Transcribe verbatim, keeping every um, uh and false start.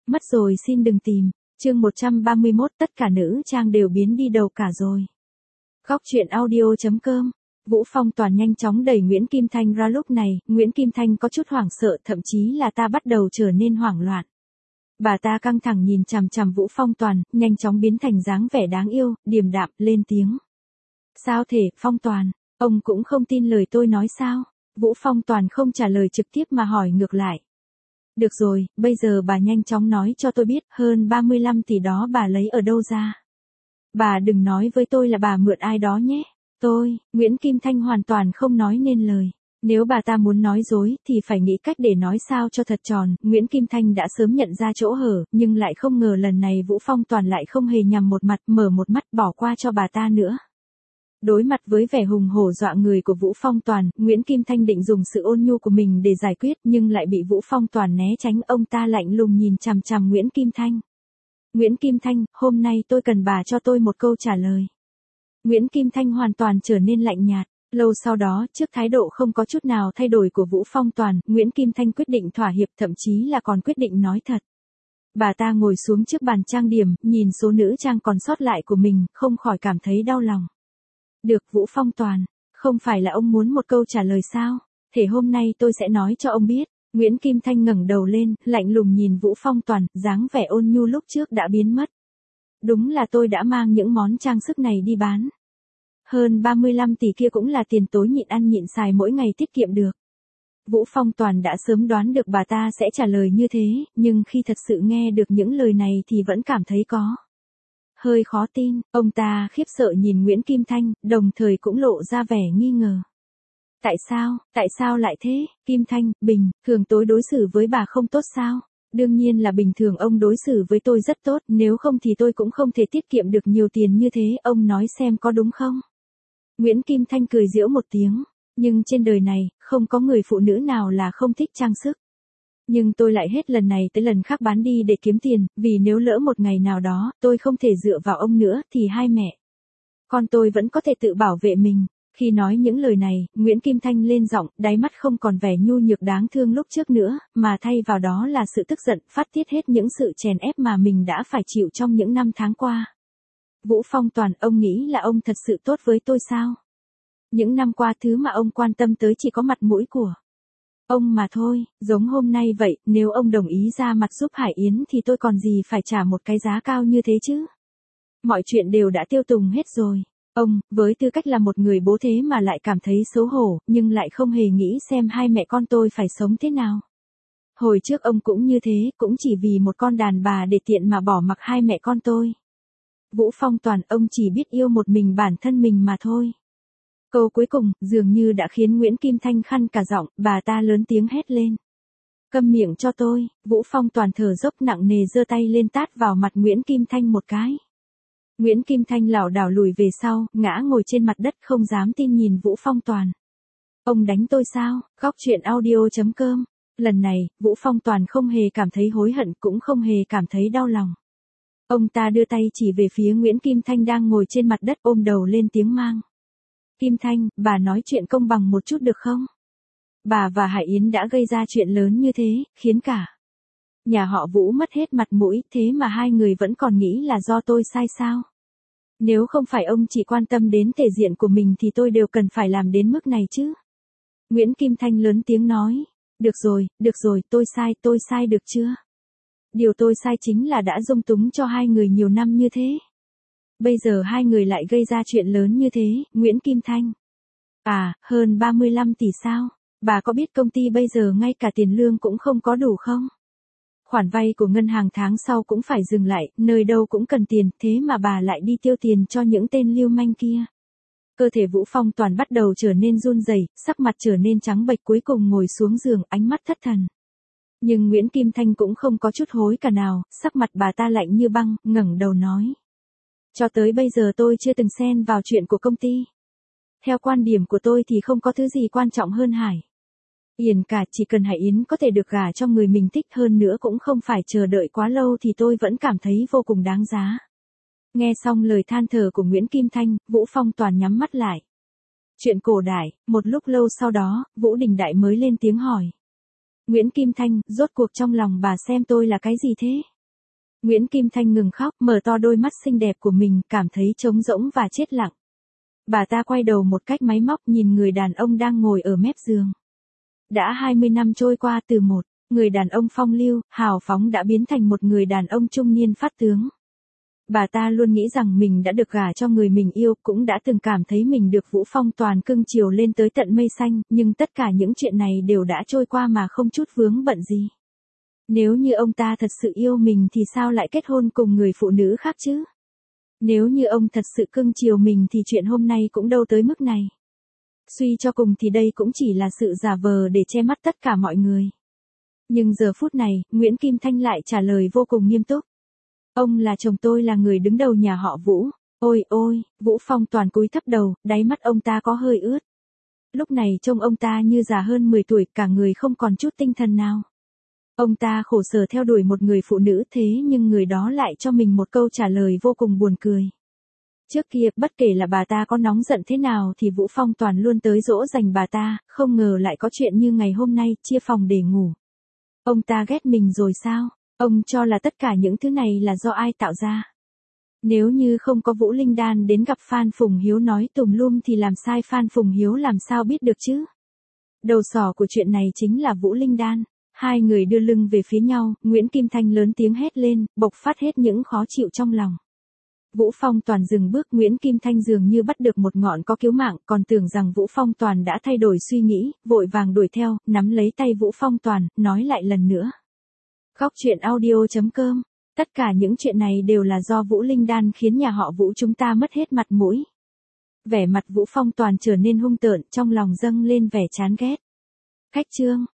Mất rồi xin đừng tìm. Chương một trăm ba mươi mốt tất cả nữ trang đều biến đi đâu cả rồi. Góc truyện audio.com. Vũ Phong Toàn nhanh chóng đẩy Nguyễn Kim Thanh ra, lúc này, Nguyễn Kim Thanh có chút hoảng sợ, thậm chí là ta bắt đầu trở nên hoảng loạn. Bà ta căng thẳng nhìn chằm chằm Vũ Phong Toàn, nhanh chóng biến thành dáng vẻ đáng yêu, điềm đạm, lên tiếng. Sao thể, Phong Toàn, ông cũng không tin lời tôi nói sao? Vũ Phong Toàn không trả lời trực tiếp mà hỏi ngược lại. Được rồi, bây giờ bà nhanh chóng nói cho tôi biết, hơn ba mươi lăm tỷ đó bà lấy ở đâu ra? Bà đừng nói với tôi là bà mượn ai đó nhé. Tôi, Nguyễn Kim Thanh hoàn toàn không nói nên lời. Nếu bà ta muốn nói dối, thì phải nghĩ cách để nói sao cho thật tròn. Nguyễn Kim Thanh đã sớm nhận ra chỗ hở, nhưng lại không ngờ lần này Vũ Phong Toàn lại không hề nhằm một mặt, mở một mắt bỏ qua cho bà ta nữa. Đối mặt với vẻ hùng hổ dọa người của Vũ Phong Toàn, Nguyễn Kim Thanh định dùng sự ôn nhu của mình để giải quyết, nhưng lại bị Vũ Phong Toàn né tránh. Ông ta lạnh lùng nhìn chằm chằm Nguyễn Kim Thanh. Nguyễn Kim Thanh, hôm nay tôi cần bà cho tôi một câu trả lời. Nguyễn Kim Thanh hoàn toàn trở nên lạnh nhạt. Lâu sau đó, trước thái độ không có chút nào thay đổi của Vũ Phong Toàn, Nguyễn Kim Thanh quyết định thỏa hiệp, thậm chí là còn quyết định nói thật. Bà ta ngồi xuống trước bàn trang điểm, nhìn số nữ trang còn sót lại của mình, không khỏi cảm thấy đau lòng. Được, Vũ Phong Toàn, không phải là ông muốn một câu trả lời sao? Thế hôm nay tôi sẽ nói cho ông biết. Nguyễn Kim Thanh ngẩng đầu lên, lạnh lùng nhìn Vũ Phong Toàn, dáng vẻ ôn nhu lúc trước đã biến mất. Đúng là tôi đã mang những món trang sức này đi bán. Hơn ba mươi lăm tỷ kia cũng là tiền tối nhịn ăn nhịn xài mỗi ngày tiết kiệm được. Vũ Phong Toàn đã sớm đoán được bà ta sẽ trả lời như thế, nhưng khi thật sự nghe được những lời này thì vẫn cảm thấy có hơi khó tin. Ông ta khiếp sợ nhìn Nguyễn Kim Thanh, đồng thời cũng lộ ra vẻ nghi ngờ. Tại sao, tại sao lại thế? Kim Thanh, bình thường tôi đối xử với bà không tốt sao? Đương nhiên là bình thường ông đối xử với tôi rất tốt, nếu không thì tôi cũng không thể tiết kiệm được nhiều tiền như thế, ông nói xem có đúng không? Nguyễn Kim Thanh cười giễu một tiếng, nhưng trên đời này, không có người phụ nữ nào là không thích trang sức. Nhưng tôi lại hết lần này tới lần khác bán đi để kiếm tiền, vì nếu lỡ một ngày nào đó, tôi không thể dựa vào ông nữa, thì hai mẹ con tôi vẫn có thể tự bảo vệ mình. Khi nói những lời này, Nguyễn Kim Thanh lên giọng, đáy mắt không còn vẻ nhu nhược đáng thương lúc trước nữa, mà thay vào đó là sự tức giận, phát tiết hết những sự chèn ép mà mình đã phải chịu trong những năm tháng qua. Vũ Phong Toàn, ông nghĩ là ông thật sự tốt với tôi sao? Những năm qua thứ mà ông quan tâm tới chỉ có mặt mũi của ông mà thôi, giống hôm nay vậy, nếu ông đồng ý ra mặt giúp Hải Yến thì tôi còn gì phải trả một cái giá cao như thế chứ? Mọi chuyện đều đã tiêu tùng hết rồi. Ông, với tư cách là một người bố thế mà lại cảm thấy xấu hổ, nhưng lại không hề nghĩ xem hai mẹ con tôi phải sống thế nào. Hồi trước ông cũng như thế, cũng chỉ vì một con đàn bà để tiện mà bỏ mặc hai mẹ con tôi. Vũ Phong Toàn, ông chỉ biết yêu một mình bản thân mình mà thôi. Câu cuối cùng, dường như đã khiến Nguyễn Kim Thanh khăn cả giọng, bà ta lớn tiếng hét lên. Câm miệng cho tôi. Vũ Phong Toàn thở dốc nặng nề giơ tay lên tát vào mặt Nguyễn Kim Thanh một cái. Nguyễn Kim Thanh lảo đảo lùi về sau, ngã ngồi trên mặt đất không dám tin nhìn Vũ Phong Toàn. Ông đánh tôi sao? Góc truyện audio.com. Lần này, Vũ Phong Toàn không hề cảm thấy hối hận, cũng không hề cảm thấy đau lòng. Ông ta đưa tay chỉ về phía Nguyễn Kim Thanh đang ngồi trên mặt đất, ôm đầu lên tiếng mang. Kim Thanh, bà nói chuyện công bằng một chút được không? Bà và Hải Yến đã gây ra chuyện lớn như thế, khiến cả nhà họ Vũ mất hết mặt mũi, thế mà hai người vẫn còn nghĩ là do tôi sai sao? Nếu không phải ông chỉ quan tâm đến thể diện của mình thì tôi đều cần phải làm đến mức này chứ. Nguyễn Kim Thanh lớn tiếng nói. Được rồi, được rồi, tôi sai, tôi sai được chưa? Điều tôi sai chính là đã dung túng cho hai người nhiều năm như thế. Bây giờ hai người lại gây ra chuyện lớn như thế, Nguyễn Kim Thanh. À, hơn ba mươi lăm tỷ sao? Bà có biết công ty bây giờ ngay cả tiền lương cũng không có đủ không? Khoản vay của ngân hàng tháng sau cũng phải dừng lại, nơi đâu cũng cần tiền, thế mà bà lại đi tiêu tiền cho những tên lưu manh kia. Cơ thể Vũ Phong Toàn bắt đầu trở nên run rẩy, sắc mặt trở nên trắng bệch, cuối cùng ngồi xuống giường, ánh mắt thất thần. Nhưng Nguyễn Kim Thanh cũng không có chút hối cả nào, sắc mặt bà ta lạnh như băng, ngẩng đầu nói. Cho tới bây giờ tôi chưa từng xen vào chuyện của công ty. Theo quan điểm của tôi thì không có thứ gì quan trọng hơn Hải Yến cả, chỉ cần Hải Yến có thể được gả cho người mình thích, hơn nữa cũng không phải chờ đợi quá lâu, thì tôi vẫn cảm thấy vô cùng đáng giá. Nghe xong lời than thở của Nguyễn Kim Thanh, Vũ Phong Toàn nhắm mắt lại. Chuyện cổ đại, một lúc lâu sau đó, Vũ Đình Đại mới lên tiếng hỏi. Nguyễn Kim Thanh, rốt cuộc trong lòng bà xem tôi là cái gì thế? Nguyễn Kim Thanh ngừng khóc, mở to đôi mắt xinh đẹp của mình, cảm thấy trống rỗng và chết lặng. Bà ta quay đầu một cách máy móc nhìn người đàn ông đang ngồi ở mép giường. Đã hai mươi năm trôi qua, từ một người đàn ông phong lưu, hào phóng đã biến thành một người đàn ông trung niên phát tướng. Bà ta luôn nghĩ rằng mình đã được gả cho người mình yêu, cũng đã từng cảm thấy mình được Vũ Phong Toàn cưng chiều lên tới tận mây xanh, nhưng tất cả những chuyện này đều đã trôi qua mà không chút vướng bận gì. Nếu như ông ta thật sự yêu mình thì sao lại kết hôn cùng người phụ nữ khác chứ? Nếu như ông thật sự cưng chiều mình thì chuyện hôm nay cũng đâu tới mức này. Suy cho cùng thì đây cũng chỉ là sự giả vờ để che mắt tất cả mọi người. Nhưng giờ phút này, Nguyễn Kim Thanh lại trả lời vô cùng nghiêm túc. Ông là chồng tôi, là người đứng đầu nhà họ Vũ. Ôi ôi, Vũ Phong Toàn cúi thấp đầu, đáy mắt ông ta có hơi ướt. Lúc này trông ông ta như già hơn mười tuổi, cả người không còn chút tinh thần nào. Ông ta khổ sở theo đuổi một người phụ nữ, thế nhưng người đó lại cho mình một câu trả lời vô cùng buồn cười. Trước kia, bất kể là bà ta có nóng giận thế nào thì Vũ Phong Toàn luôn tới dỗ dành bà ta, không ngờ lại có chuyện như ngày hôm nay, chia phòng để ngủ. Ông ta ghét mình rồi sao? Ông cho là tất cả những thứ này là do ai tạo ra? Nếu như không có Vũ Linh Đan đến gặp Phan Phùng Hiếu nói tùm lum thì làm sai Phan Phùng Hiếu làm sao biết được chứ? Đầu sỏ của chuyện này chính là Vũ Linh Đan. Hai người đưa lưng về phía nhau, Nguyễn Kim Thanh lớn tiếng hét lên, bộc phát hết những khó chịu trong lòng. Vũ Phong Toàn dừng bước, Nguyễn Kim Thanh dường như bắt được một ngọn có cứu mạng, còn tưởng rằng Vũ Phong Toàn đã thay đổi suy nghĩ, vội vàng đuổi theo, nắm lấy tay Vũ Phong Toàn, nói lại lần nữa. Góc truyện audio chấm com. Tất cả những chuyện này đều là do Vũ Linh Đan khiến nhà họ Vũ chúng ta mất hết mặt mũi. Vẻ mặt Vũ Phong Toàn trở nên hung tợn, trong lòng dâng lên vẻ chán ghét. Khách chương.